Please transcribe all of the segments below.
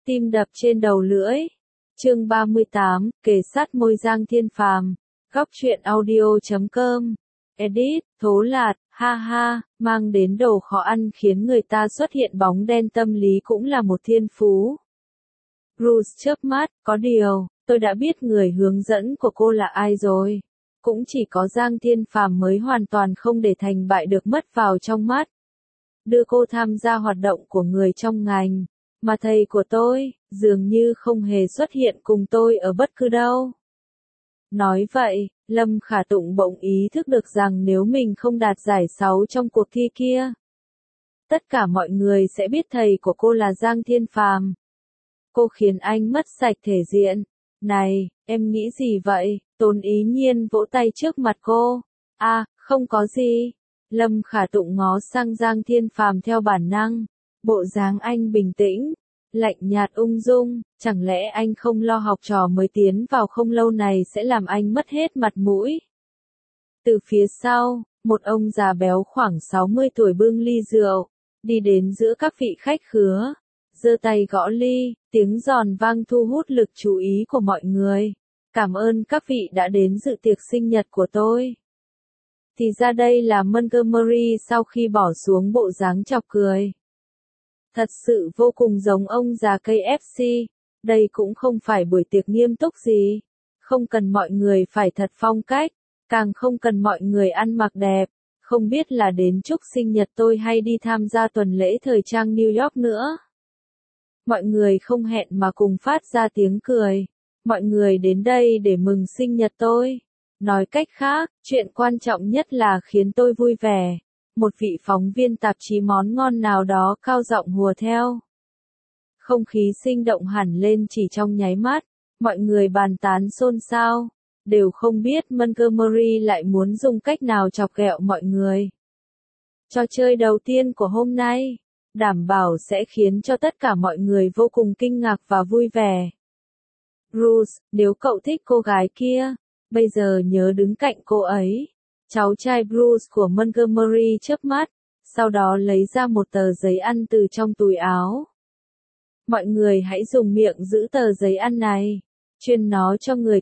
Tim đập trên đầu lưỡi. Chương 38, kề sát môi Giang Thiên Phàm. Góc truyện audio.com. Edit, Thố Lạt, ha ha, mang đến đồ khó ăn khiến người ta xuất hiện bóng đen tâm lý cũng là một thiên phú. Bruce chớp mắt, có điều, tôi đã biết người hướng dẫn của cô là ai rồi. Cũng chỉ có Giang Thiên Phàm mới hoàn toàn không để thành bại được mất vào trong mắt. Đưa cô tham gia hoạt động của người trong ngành, mà thầy của tôi, dường như không hề xuất hiện cùng tôi ở bất cứ đâu. Nói vậy, Lâm Khả Tụng bỗng ý thức được rằng nếu mình không đạt giải 6 trong cuộc thi kia, tất cả mọi người sẽ biết thầy của cô là Giang Thiên Phàm. Cô khiến anh mất sạch thể diện. Này, em nghĩ gì vậy? Tôn Ý Nhiên vỗ tay trước mặt cô. À, không có gì. Lâm Khả Tụng ngó sang Giang Thiên Phàm theo bản năng. Bộ dáng anh bình tĩnh, lạnh nhạt ung dung, chẳng lẽ anh không lo học trò mới tiến vào không lâu này sẽ làm anh mất hết mặt mũi? Từ phía sau, một ông già béo khoảng 60 tuổi bưng ly rượu, đi đến giữa các vị khách khứa, giơ tay gõ ly, tiếng giòn vang thu hút lực chú ý của mọi người. Cảm ơn các vị đã đến dự tiệc sinh nhật của tôi. Thì ra đây là Montgomery sau khi bỏ xuống bộ dáng chọc cười. Thật sự vô cùng giống ông già KFC, đây cũng không phải buổi tiệc nghiêm túc gì. Không cần mọi người phải thật phong cách, càng không cần mọi người ăn mặc đẹp, không biết là đến chúc sinh nhật tôi hay đi tham gia tuần lễ thời trang New York nữa. Mọi người không hẹn mà cùng phát ra tiếng cười. Mọi người đến đây để mừng sinh nhật tôi. Nói cách khác, chuyện quan trọng nhất là khiến tôi vui vẻ. Một vị phóng viên tạp chí món ngon nào đó cao giọng hùa theo. Không khí sinh động hẳn lên chỉ trong nháy mắt, mọi người bàn tán xôn xao, đều không biết Montgomery lại muốn dùng cách nào chọc ghẹo mọi người. Trò chơi đầu tiên của hôm nay, đảm bảo sẽ khiến cho tất cả mọi người vô cùng kinh ngạc và vui vẻ. Bruce, nếu cậu thích cô gái kia, bây giờ nhớ đứng cạnh cô ấy. Cháu trai Bruce của Montgomery chớp mắt, sau đó lấy ra một tờ giấy ăn từ trong túi áo. Mọi người hãy dùng miệng giữ tờ giấy ăn này, truyền nó cho người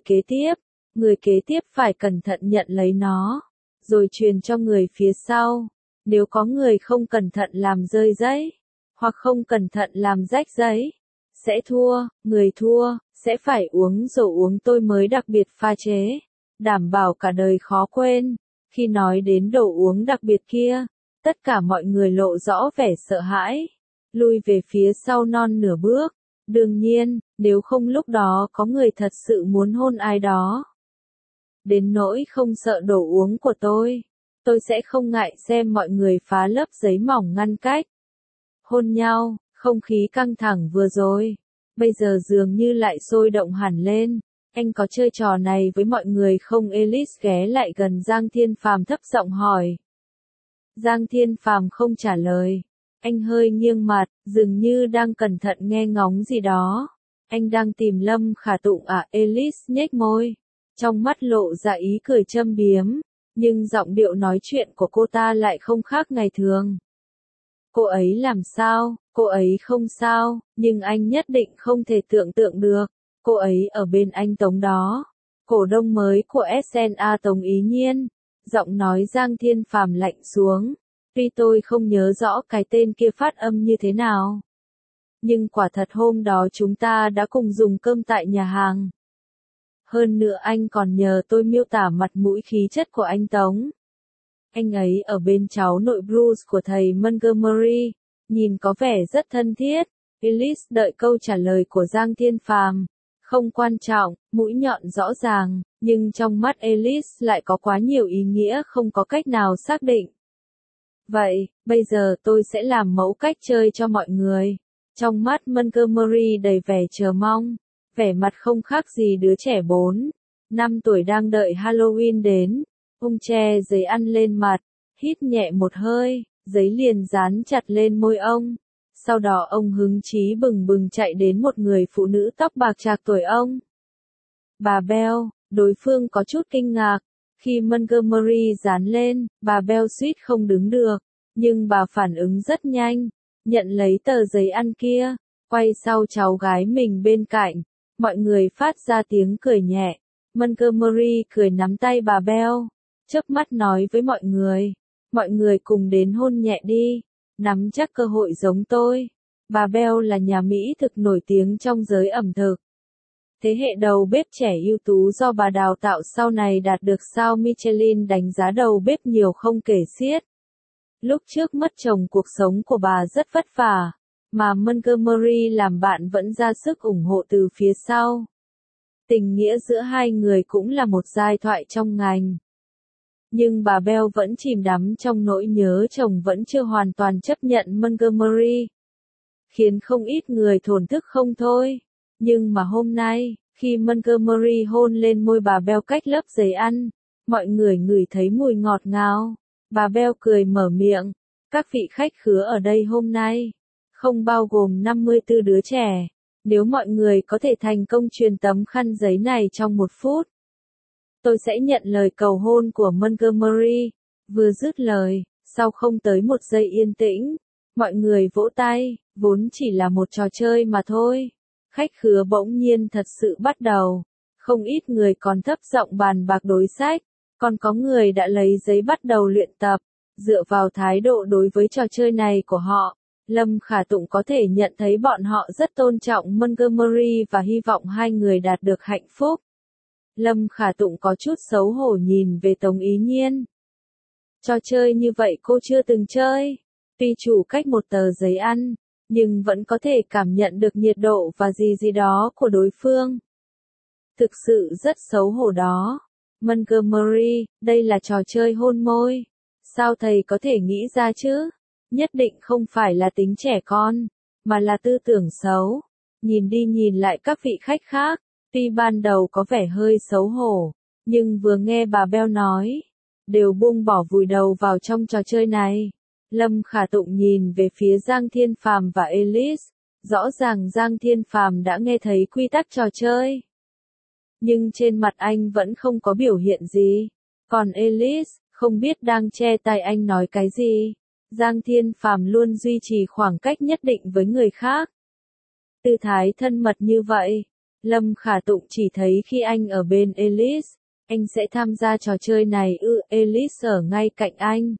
kế tiếp phải cẩn thận nhận lấy nó, rồi truyền cho người phía sau. Nếu có người không cẩn thận làm rơi giấy, hoặc không cẩn thận làm rách giấy, sẽ thua, người thua, sẽ phải uống rượu uống tôi mới đặc biệt pha chế, đảm bảo cả đời khó quên. Khi nói đến đồ uống đặc biệt kia, tất cả mọi người lộ rõ vẻ sợ hãi, lui về phía sau non nửa bước. Đương nhiên, nếu không lúc đó có người thật sự muốn hôn ai đó. Đến nỗi không sợ đồ uống của tôi sẽ không ngại xem mọi người phá lớp giấy mỏng ngăn cách. Hôn nhau, không khí căng thẳng vừa rồi, bây giờ dường như lại sôi động hẳn lên. Anh có chơi trò này với mọi người không? Ellis ghé lại gần Giang Thiên Phàm thấp giọng hỏi. Giang Thiên Phàm không trả lời. Anh hơi nghiêng mặt, dường như đang cẩn thận nghe ngóng gì đó. Anh đang tìm Lâm Khả Tụng à? Ellis nhếch môi, trong mắt lộ ra ý cười châm biếm, nhưng giọng điệu nói chuyện của cô ta lại không khác ngày thường. Cô ấy làm sao? Cô ấy không sao, nhưng anh nhất định không thể tưởng tượng được. Cô ấy ở bên anh Tống đó. Cổ đông mới của SNA Tống Ý Nhiên. Giọng nói Giang Thiên Phàm lạnh xuống. Tuy tôi không nhớ rõ cái tên kia phát âm như thế nào, nhưng quả thật hôm đó chúng ta đã cùng dùng cơm tại nhà hàng. Hơn nữa anh còn nhờ tôi miêu tả mặt mũi khí chất của anh Tống. Anh ấy ở bên cháu nội Bruce của thầy Montgomery, nhìn có vẻ rất thân thiết. Ellis đợi câu trả lời của Giang Thiên Phàm. Không quan trọng, mũi nhọn rõ ràng, nhưng trong mắt Ellis lại có quá nhiều ý nghĩa không có cách nào xác định. Vậy, bây giờ tôi sẽ làm mẫu cách chơi cho mọi người. Trong mắt Montgomery đầy vẻ chờ mong, vẻ mặt không khác gì đứa trẻ 4-5 tuổi đang đợi Halloween đến. Ông che giấy ăn lên mặt, hít nhẹ một hơi, giấy liền dán chặt lên môi ông. Sau đó ông hứng chí bừng bừng chạy đến một người phụ nữ tóc bạc trạc tuổi ông. Bà Bell, đối phương có chút kinh ngạc. Khi Montgomery dán lên, bà Bell suýt không đứng được, nhưng bà phản ứng rất nhanh, nhận lấy tờ giấy ăn kia, Quay sau cháu gái mình bên cạnh, mọi người phát ra tiếng cười nhẹ. Montgomery cười nắm tay bà Bell, chớp mắt nói với mọi người cùng đến hôn nhẹ đi, nắm chắc cơ hội giống tôi. Bà Bell là nhà Mỹ thực nổi tiếng trong giới ẩm thực. Thế hệ đầu bếp trẻ ưu tú do bà đào tạo sau này đạt được sao Michelin đánh giá đầu bếp nhiều không kể xiết. Lúc trước mất chồng cuộc sống của bà rất vất vả, mà Montgomery làm bạn vẫn ra sức ủng hộ từ phía sau. Tình nghĩa giữa hai người cũng là một giai thoại trong ngành. Nhưng bà Bell vẫn chìm đắm trong nỗi nhớ chồng vẫn chưa hoàn toàn chấp nhận Montgomery, khiến không ít người thổn thức không thôi. Nhưng mà hôm nay, khi Montgomery hôn lên môi bà Bell cách lớp giấy ăn, mọi người ngửi thấy mùi ngọt ngào. Bà Bell cười mở miệng, các vị khách khứa ở đây hôm nay, không bao gồm 54 đứa trẻ. Nếu mọi người có thể thành công truyền tấm khăn giấy này trong 1 phút, tôi sẽ nhận lời cầu hôn của Montgomery. Vừa dứt lời, sau không tới 1 giây yên tĩnh, mọi người vỗ tay, vốn chỉ là một trò chơi mà thôi. Khách khứa bỗng nhiên thật sự bắt đầu. Không ít người còn thấp giọng bàn bạc đối sách, còn có người đã lấy giấy bắt đầu luyện tập. Dựa vào thái độ đối với trò chơi này của họ, Lâm Khả Tụng có thể nhận thấy bọn họ rất tôn trọng Montgomery và hy vọng hai người đạt được hạnh phúc. Lâm Khả Tụng có chút xấu hổ nhìn về Tống Ý Nhiên. Trò chơi như vậy cô chưa từng chơi. Tuy chủ cách một tờ giấy ăn, nhưng vẫn có thể cảm nhận được nhiệt độ và gì đó của đối phương. Thực sự rất xấu hổ đó. Montgomery, đây là trò chơi hôn môi. Sao thầy có thể nghĩ ra chứ? Nhất định không phải là tính trẻ con, mà là tư tưởng xấu. Nhìn đi nhìn lại các vị khách khác, tuy ban đầu có vẻ hơi xấu hổ, nhưng vừa nghe bà Bell nói, đều buông bỏ vùi đầu vào trong trò chơi này. Lâm Khả Tụng nhìn về phía Giang Thiên Phàm và Elise, rõ ràng Giang Thiên Phàm đã nghe thấy quy tắc trò chơi. Nhưng trên mặt anh vẫn không có biểu hiện gì. Còn Elise, không biết đang che tai anh nói cái gì. Giang Thiên Phàm luôn duy trì khoảng cách nhất định với người khác. Tư thái thân mật như vậy, Lâm Khả Tụng chỉ thấy khi anh ở bên Elise, anh sẽ tham gia trò chơi này Elise ở ngay cạnh anh.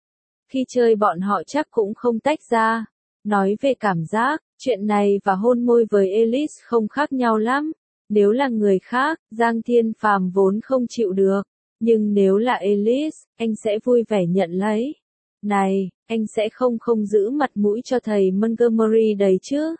Khi chơi bọn họ chắc cũng không tách ra. Nói về cảm giác, chuyện này và hôn môi với Elise không khác nhau lắm. Nếu là người khác, Giang Thiên Phàm vốn không chịu được. Nhưng nếu là Elise, anh sẽ vui vẻ nhận lấy. Này, anh sẽ không giữ mặt mũi cho thầy Montgomery đấy chứ.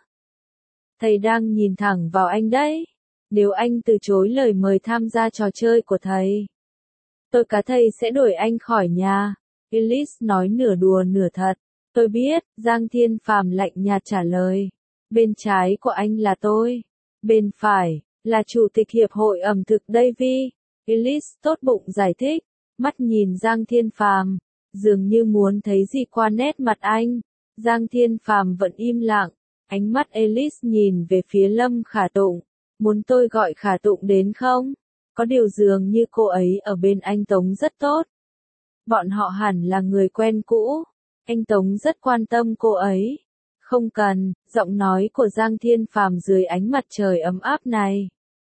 Thầy đang nhìn thẳng vào anh đấy. Nếu anh từ chối lời mời tham gia trò chơi của thầy, tôi cá thầy sẽ đuổi anh khỏi nhà. Elise nói nửa đùa nửa thật. Tôi biết, Giang Thiên Phàm lạnh nhạt trả lời. Bên trái của anh là tôi. Bên phải, là Chủ tịch Hiệp hội ẩm thực Davy. Elise tốt bụng giải thích. Mắt nhìn Giang Thiên Phàm, dường như muốn thấy gì qua nét mặt anh. Giang Thiên Phàm vẫn im lặng. Ánh mắt Elise nhìn về phía Lâm Khả Tụng. Muốn tôi gọi Khả Tụng đến không? Có điều dường như cô ấy ở bên anh Tống rất tốt. Bọn họ hẳn là người quen cũ. Anh Tống rất quan tâm cô ấy. Không cần, giọng nói của Giang Thiên Phàm dưới ánh mặt trời ấm áp này.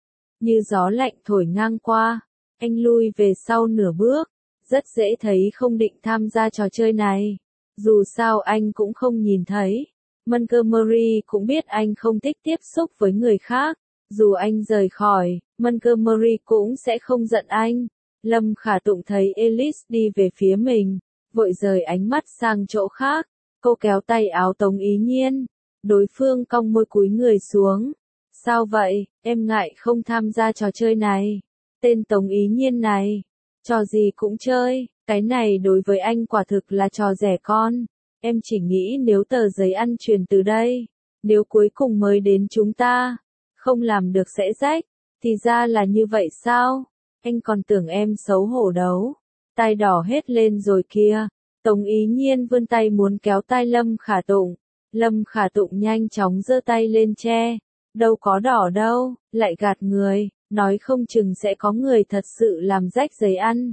Như gió lạnh thổi ngang qua, anh lui về sau nửa bước. Rất dễ thấy không định tham gia trò chơi này. Dù sao anh cũng không nhìn thấy. Montgomery cũng biết anh không thích tiếp xúc với người khác. Dù anh rời khỏi, Montgomery cũng sẽ không giận anh. Lâm Khả Tụng thấy Elise đi về phía mình, vội rời ánh mắt sang chỗ khác. Cô kéo tay áo Tống Ý Nhiên. Đối phương cong môi cúi người xuống. Sao vậy, em ngại không tham gia trò chơi này? Tên Tống Ý Nhiên này, trò gì cũng chơi, cái này đối với anh quả thực là trò rẻ con. Em chỉ nghĩ nếu tờ giấy ăn truyền từ đây, nếu cuối cùng mới đến chúng ta không làm được sẽ rách, thì ra là như vậy sao? Anh còn tưởng em xấu hổ đấu. Tai đỏ hết lên rồi kia. Tống Ý Nhiên vươn tay muốn kéo tay Lâm Khả Tụng. Lâm Khả Tụng nhanh chóng giơ tay lên che. Đâu có đỏ đâu, lại gạt người, nói không chừng sẽ có người thật sự làm rách giấy ăn.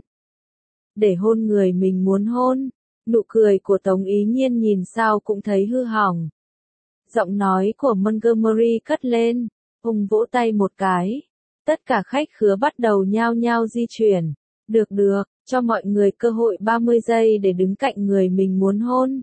Để hôn người mình muốn hôn. Nụ cười của Tống Ý Nhiên nhìn sao cũng thấy hư hỏng. Giọng nói của Montgomery cất lên, ông vỗ tay một cái. Tất cả khách khứa bắt đầu nhao nhao di chuyển. Được được, cho mọi người cơ hội 30 giây để đứng cạnh người mình muốn hôn.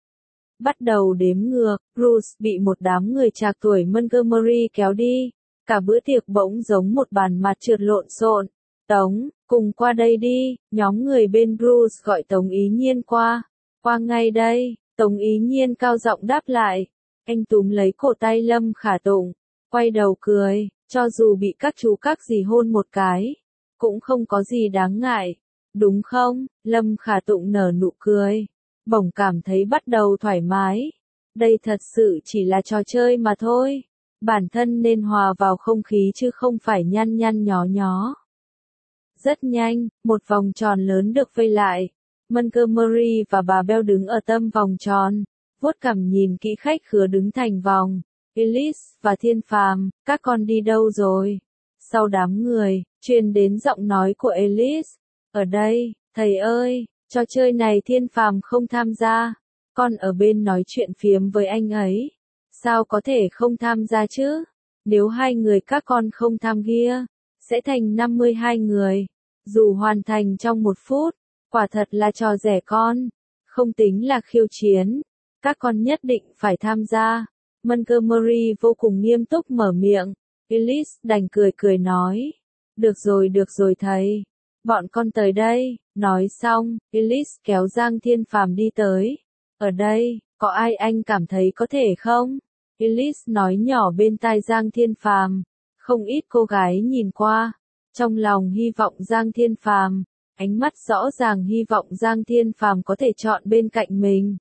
Bắt đầu đếm ngược, Bruce bị một đám người trạc tuổi Montgomery kéo đi. Cả bữa tiệc bỗng giống một bàn mặt trượt lộn xộn. Tống, cùng qua đây đi, nhóm người bên Bruce gọi Tống Ý Nhiên qua. Qua ngay đây, Tống Ý Nhiên cao giọng đáp lại. Anh túm lấy cổ tay Lâm Khả Tụng, quay đầu cười, cho dù bị các chú các dì hôn một cái, cũng không có gì đáng ngại, đúng không? Lâm Khả Tụng nở nụ cười, bỗng cảm thấy bắt đầu thoải mái. Đây thật sự chỉ là trò chơi mà thôi, bản thân nên hòa vào không khí chứ không phải nhăn nhăn nhó nhó. Rất nhanh, một vòng tròn lớn được vây lại. Montgomery và bà Bell đứng ở tâm vòng tròn, vuốt cằm nhìn kỹ khách khứa đứng thành vòng. Elise và Thiên Phàm, các con đi đâu rồi? Sau đám người, truyền đến giọng nói của Elise. Ở đây, thầy ơi, trò chơi này Thiên Phàm không tham gia. Con ở bên nói chuyện phiếm với anh ấy. Sao có thể không tham gia chứ? Nếu hai người các con không tham gia, sẽ thành 52 người. Dù hoàn thành trong 1 phút, quả thật là trò rẻ con. Không tính là khiêu chiến. Các con nhất định phải tham gia. Montgomery vô cùng nghiêm túc mở miệng. Elise đành cười cười nói. Được rồi thầy. Bọn con tới đây. Nói xong, Elise kéo Giang Thiên Phàm đi tới. Ở đây, có ai anh cảm thấy có thể không? Elise nói nhỏ bên tai Giang Thiên Phàm. Không ít cô gái nhìn qua. Trong lòng hy vọng Giang Thiên Phàm. Ánh mắt rõ ràng hy vọng Giang Thiên Phàm có thể chọn bên cạnh mình.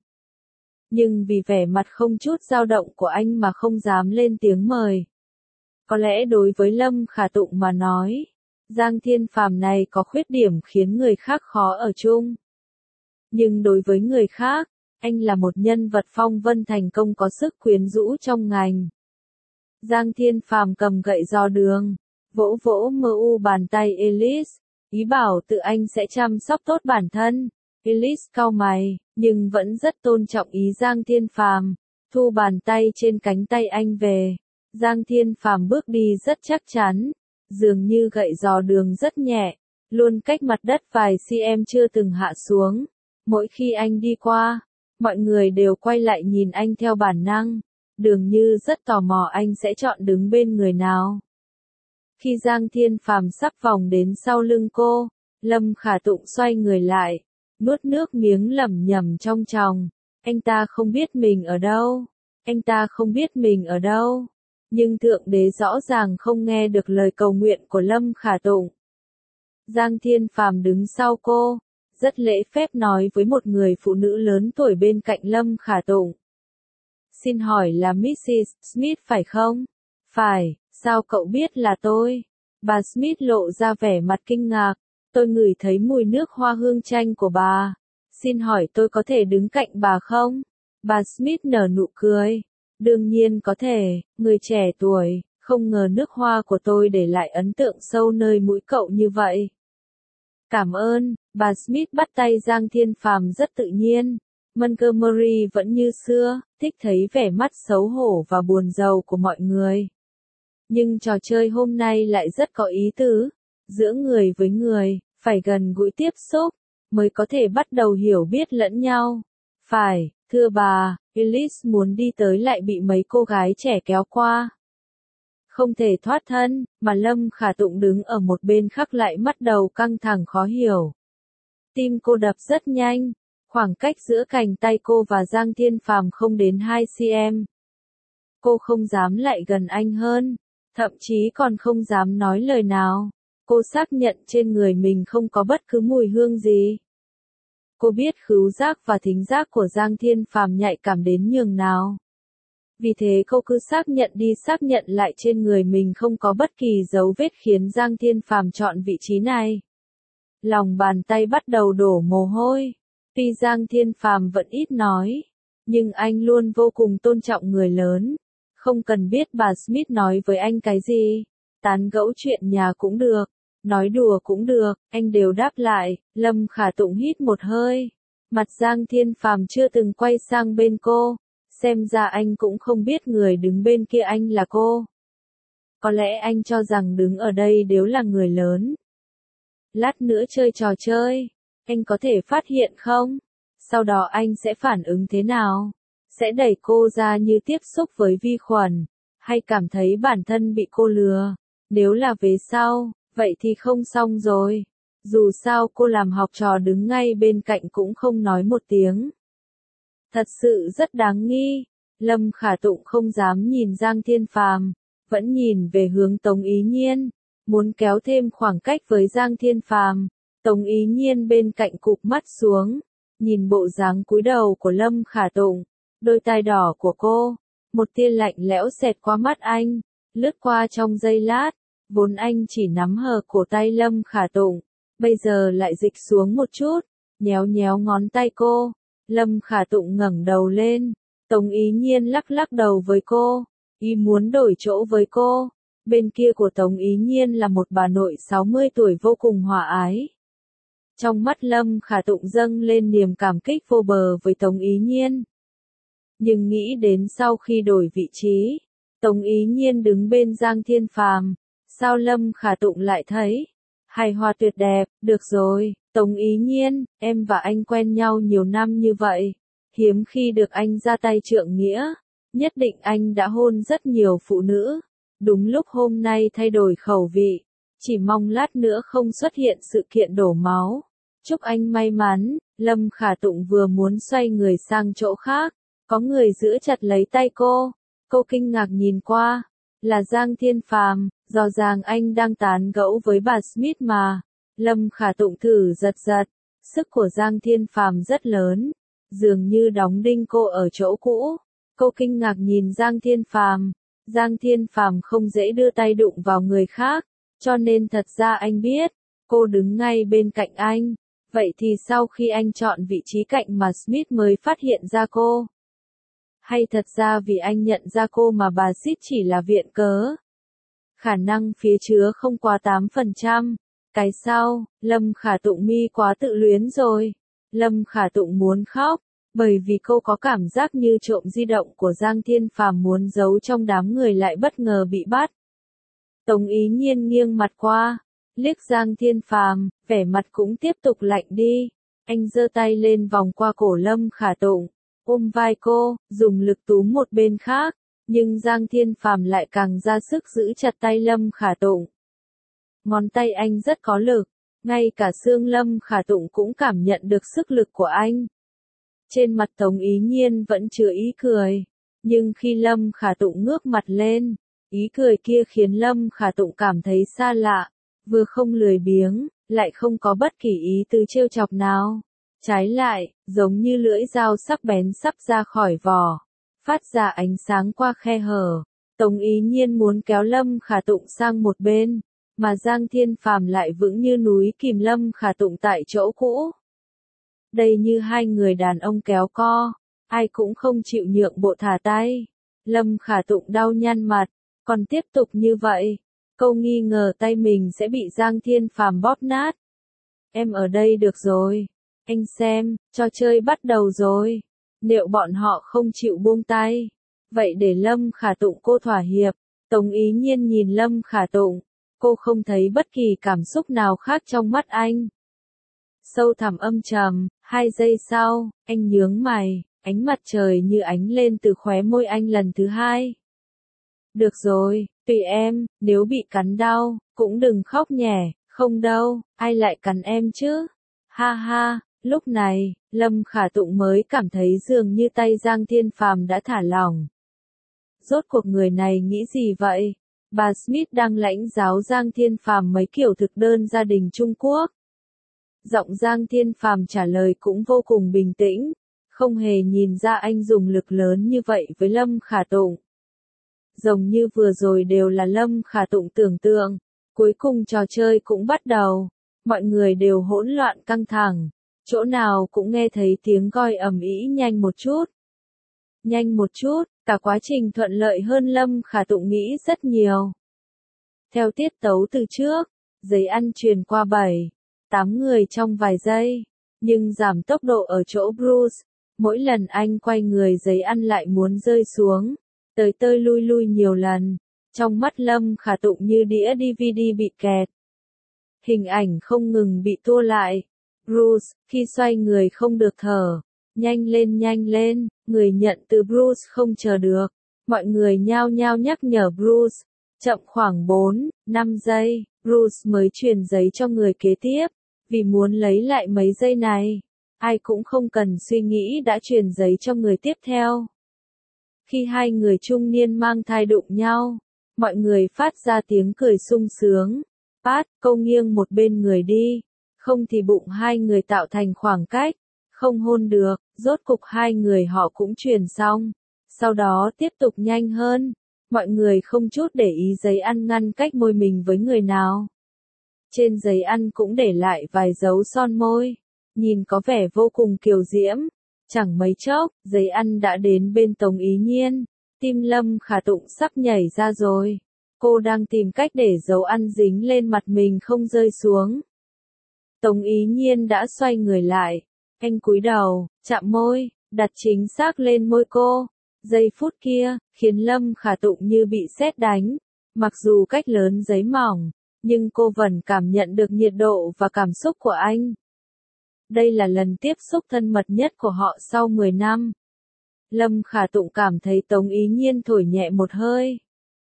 Nhưng vì vẻ mặt không chút dao động của anh mà không dám lên tiếng mời. Có lẽ đối với Lâm Khả Tụng mà nói, Giang Thiên Phàm này có khuyết điểm khiến người khác khó ở chung. Nhưng đối với người khác, anh là một nhân vật phong vân thành công có sức quyến rũ trong ngành. Giang Thiên Phàm cầm gậy dò đường, vỗ vỗ mu bàn tay Elise, ý bảo tự anh sẽ chăm sóc tốt bản thân. Elise cau mày, nhưng vẫn rất tôn trọng ý Giang Thiên Phàm, thu bàn tay trên cánh tay anh về. Giang Thiên Phàm bước đi rất chắc chắn, dường như gậy dò đường rất nhẹ, luôn cách mặt đất vài cm chưa từng hạ xuống. Mỗi khi anh đi qua, mọi người đều quay lại nhìn anh theo bản năng, dường như rất tò mò anh sẽ chọn đứng bên người nào. Khi Giang Thiên Phàm sắp vòng đến sau lưng cô, Lâm Khả Tụng xoay người lại, nuốt nước miếng lẩm nhẩm trong tròng. Anh ta không biết mình ở đâu. Anh ta không biết mình ở đâu. Nhưng Thượng Đế rõ ràng không nghe được lời cầu nguyện của Lâm Khả Tụng. Giang Thiên Phàm đứng sau cô, rất lễ phép nói với một người phụ nữ lớn tuổi bên cạnh Lâm Khả Tụng. Xin hỏi là Mrs. Smith phải không? Phải, sao cậu biết là tôi? Bà Smith lộ ra vẻ mặt kinh ngạc. Tôi ngửi thấy mùi nước hoa hương chanh của bà. Xin hỏi tôi có thể đứng cạnh bà không? Bà Smith nở nụ cười. Đương nhiên có thể, người trẻ tuổi, không ngờ nước hoa của tôi để lại ấn tượng sâu nơi mũi cậu như vậy. Cảm ơn, bà Smith bắt tay Giang Thiên Phàm rất tự nhiên. Montgomery vẫn như xưa, thích thấy vẻ mắt xấu hổ và buồn rầu của mọi người. Nhưng trò chơi hôm nay lại rất có ý tứ. Giữa người với người, phải gần gũi tiếp xúc, mới có thể bắt đầu hiểu biết lẫn nhau. Phải, thưa bà, Elise muốn đi tới lại bị mấy cô gái trẻ kéo qua. Không thể thoát thân, mà Lâm Khả Tụng đứng ở một bên khác lại bắt đầu căng thẳng khó hiểu. Tim cô đập rất nhanh, khoảng cách giữa cánh tay cô và Giang Thiên Phàm không đến 2 cm. Cô không dám lại gần anh hơn, thậm chí còn không dám nói lời nào. Cô xác nhận trên người mình không có bất cứ mùi hương gì. Cô biết khứu giác và thính giác của Giang Thiên Phàm nhạy cảm đến nhường nào. Vì thế cô cứ xác nhận đi xác nhận lại trên người mình không có bất kỳ dấu vết khiến Giang Thiên Phàm chọn vị trí này. Lòng bàn tay bắt đầu đổ mồ hôi. Tuy Giang Thiên Phàm vẫn ít nói, nhưng anh luôn vô cùng tôn trọng người lớn. Không cần biết bà Smith nói với anh cái gì. Tán gẫu chuyện nhà cũng được. Nói đùa cũng được, anh đều đáp lại. Lâm Khả Tụng hít một hơi. Mặt Giang Thiên Phàm chưa từng quay sang bên cô. Xem ra anh cũng không biết người đứng bên kia anh là cô. Có lẽ anh cho rằng đứng ở đây đều là người lớn. Lát nữa chơi trò chơi, anh có thể phát hiện không? Sau đó anh sẽ phản ứng thế nào? Sẽ đẩy cô ra như tiếp xúc với vi khuẩn, hay cảm thấy bản thân bị cô lừa? Nếu là về sau, vậy thì không xong rồi. Dù sao cô làm học trò đứng ngay bên cạnh cũng không nói một tiếng. Thật sự rất đáng nghi. Lâm Khả Tụng không dám nhìn Giang Thiên Phàm, vẫn nhìn về hướng Tống Ý Nhiên, muốn kéo thêm khoảng cách với Giang Thiên Phàm. Tống Ý Nhiên bên cạnh cụp mắt xuống, nhìn bộ dáng cúi đầu của Lâm Khả Tụng, đôi tai đỏ của cô, một tia lạnh lẽo xẹt qua mắt anh, lướt qua trong giây lát, vốn anh chỉ nắm hờ cổ tay Lâm Khả Tụng, bây giờ lại dịch xuống một chút, nhéo nhéo ngón tay cô. Lâm Khả Tụng ngẩng đầu lên, Tống Ý Nhiên lắc lắc đầu với cô, ý muốn đổi chỗ với cô. Bên kia của Tống Ý Nhiên là một bà nội 60 tuổi vô cùng hòa ái. Trong mắt Lâm Khả Tụng dâng lên niềm cảm kích vô bờ với Tống Ý Nhiên. Nhưng nghĩ đến sau khi đổi vị trí, Tống Ý Nhiên đứng bên Giang Thiên Phàm, sao Lâm Khả Tụng lại thấy hài hòa tuyệt đẹp? Được rồi, Tống Ý Nhiên, em và anh quen nhau nhiều năm như vậy, hiếm khi được anh ra tay trượng nghĩa, nhất định anh đã hôn rất nhiều phụ nữ. Đúng lúc hôm nay thay đổi khẩu vị, chỉ mong lát nữa không xuất hiện sự kiện đổ máu. Chúc anh may mắn. Lâm Khả Tụng vừa muốn xoay người sang chỗ khác, có người giữ chặt lấy tay cô. Cô kinh ngạc nhìn qua, là Giang Thiên Phàm, rõ ràng anh đang tán gẫu với bà Smith mà. Lâm Khả Tụng thử giật giật, sức của Giang Thiên Phàm rất lớn, dường như đóng đinh cô ở chỗ cũ. Cô kinh ngạc nhìn Giang Thiên Phàm. Giang Thiên Phàm không dễ đưa tay đụng vào người khác, cho nên thật ra anh biết, cô đứng ngay bên cạnh anh. Vậy thì sau khi anh chọn vị trí cạnh mà Smith mới phát hiện ra cô? Hay thật ra vì anh nhận ra cô mà bà Smith chỉ là viện cớ? Khả năng phía chứa không quá 8%. Cái sau, Lâm Khả Tụng mi quá tự luyến rồi. Lâm Khả Tụng muốn khóc, bởi vì cô có cảm giác như trộm di động của Giang Thiên Phàm muốn giấu trong đám người lại bất ngờ bị bắt. Tống Ý Nhiên nghiêng mặt qua, liếc Giang Thiên Phàm, vẻ mặt cũng tiếp tục lạnh đi. Anh giơ tay lên vòng qua cổ Lâm Khả Tụng, ôm vai cô, dùng lực túm một bên khác, nhưng Giang Thiên Phàm lại càng ra sức giữ chặt tay Lâm Khả Tụng. Ngón tay anh rất có lực, ngay cả xương Lâm Khả Tụng cũng cảm nhận được sức lực của anh. Trên mặt Tống Ý Nhiên vẫn chứa ý cười, nhưng khi Lâm Khả Tụng ngước mặt lên, ý cười kia khiến Lâm Khả Tụng cảm thấy xa lạ, vừa không lười biếng, lại không có bất kỳ ý tứ trêu chọc nào. Trái lại, giống như lưỡi dao sắc bén sắp ra khỏi vỏ, phát ra ánh sáng qua khe hở. Tống Ý Nhiên muốn kéo Lâm Khả Tụng sang một bên, mà Giang Thiên Phàm lại vững như núi kìm Lâm Khả Tụng tại chỗ cũ. Đây như hai người đàn ông kéo co, ai cũng không chịu nhượng bộ thả tay. Lâm Khả Tụng đau nhăn mặt, còn tiếp tục như vậy, cô nghi ngờ tay mình sẽ bị Giang Thiên Phàm bóp nát. Em ở đây được rồi, anh xem, trò chơi bắt đầu rồi. Liệu bọn họ không chịu buông tay? Vậy để Lâm Khả Tụng cô thỏa hiệp. Tống Ý Nhiên nhìn Lâm Khả Tụng, cô không thấy bất kỳ cảm xúc nào khác trong mắt anh. Sâu thẳm âm trầm, 2 giây sau, anh nhướng mày, ánh mặt trời như ánh lên từ khóe môi anh lần thứ hai. Được rồi, tùy em, nếu bị cắn đau, cũng đừng khóc nhè, không đâu, ai lại cắn em chứ? Ha ha, lúc này, Lâm Khả Tụng mới cảm thấy dường như tay Giang Thiên Phàm đã thả lỏng. Rốt cuộc người này nghĩ gì vậy? Bà Smith đang lãnh giáo Giang Thiên Phàm mấy kiểu thực đơn gia đình Trung Quốc. Giọng Giang Thiên Phàm trả lời cũng vô cùng bình tĩnh, không hề nhìn ra anh dùng lực lớn như vậy với Lâm Khả Tụng. Giống như vừa rồi đều là Lâm Khả Tụng tưởng tượng, cuối cùng trò chơi cũng bắt đầu, mọi người đều hỗn loạn căng thẳng, chỗ nào cũng nghe thấy tiếng còi ầm ĩ nhanh một chút. Nhanh một chút, cả quá trình thuận lợi hơn Lâm Khả Tụng nghĩ rất nhiều. Theo tiết tấu từ trước, giấy ăn truyền qua 7, 8 người trong vài giây, nhưng giảm tốc độ ở chỗ Bruce, Mỗi lần anh quay người giấy ăn lại muốn rơi xuống, tới tơi lui lui nhiều lần. Trong mắt Lâm Khả Tụng như đĩa DVD bị kẹt. Hình ảnh không ngừng bị tua lại. Bruce, khi xoay người không được thở. Nhanh lên, người nhận từ Bruce không chờ được. Mọi người nhao nhao nhắc nhở Bruce. Chậm khoảng 4, 5 giây, Bruce mới truyền giấy cho người kế tiếp. Vì muốn lấy lại mấy giây này, ai cũng không cần suy nghĩ đã truyền giấy cho người tiếp theo. Khi hai người trung niên mang thai đụng nhau, mọi người phát ra tiếng cười sung sướng. Pat, câu nghiêng một bên người đi, không thì bụng hai người tạo thành khoảng cách, không hôn được, rốt cục hai người họ cũng truyền xong. Sau đó tiếp tục nhanh hơn, mọi người không chút để ý giấy ăn ngăn cách môi mình với người nào. Trên giấy ăn cũng để lại vài dấu son môi, nhìn có vẻ vô cùng kiều diễm. Chẳng mấy chốc, giấy ăn đã đến bên Tống Ý Nhiên, tim Lâm Khả Tụng sắp nhảy ra rồi. Cô đang tìm cách để dấu ăn dính lên mặt mình không rơi xuống. Tống Ý Nhiên đã xoay người lại, anh cúi đầu, chạm môi, đặt chính xác lên môi cô. Giây phút kia, khiến Lâm Khả Tụng như bị sét đánh. Mặc dù cách lớn giấy mỏng, nhưng cô vẫn cảm nhận được nhiệt độ và cảm xúc của anh. Đây là lần tiếp xúc thân mật nhất của họ sau 10 năm. Lâm Khả Tụng cảm thấy Tống Ý Nhiên thổi nhẹ một hơi.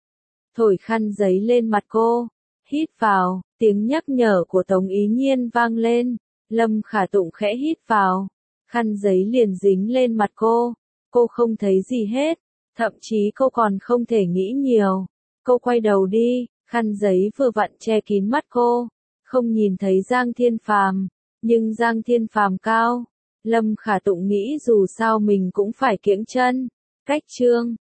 Thổi khăn giấy lên mặt cô. Hít vào, tiếng nhắc nhở của Tống Ý Nhiên vang lên. Lâm Khả Tụng khẽ hít vào. Khăn giấy liền dính lên mặt cô. Cô không thấy gì hết. Thậm chí cô còn không thể nghĩ nhiều. Cô quay đầu đi, khăn giấy vừa vặn che kín mắt cô. Không nhìn thấy Giang Thiên Phàm. Nhưng Giang Thiên Phàm cao. Lâm Khả Tụng nghĩ dù sao mình cũng phải kiễng chân. Cách chương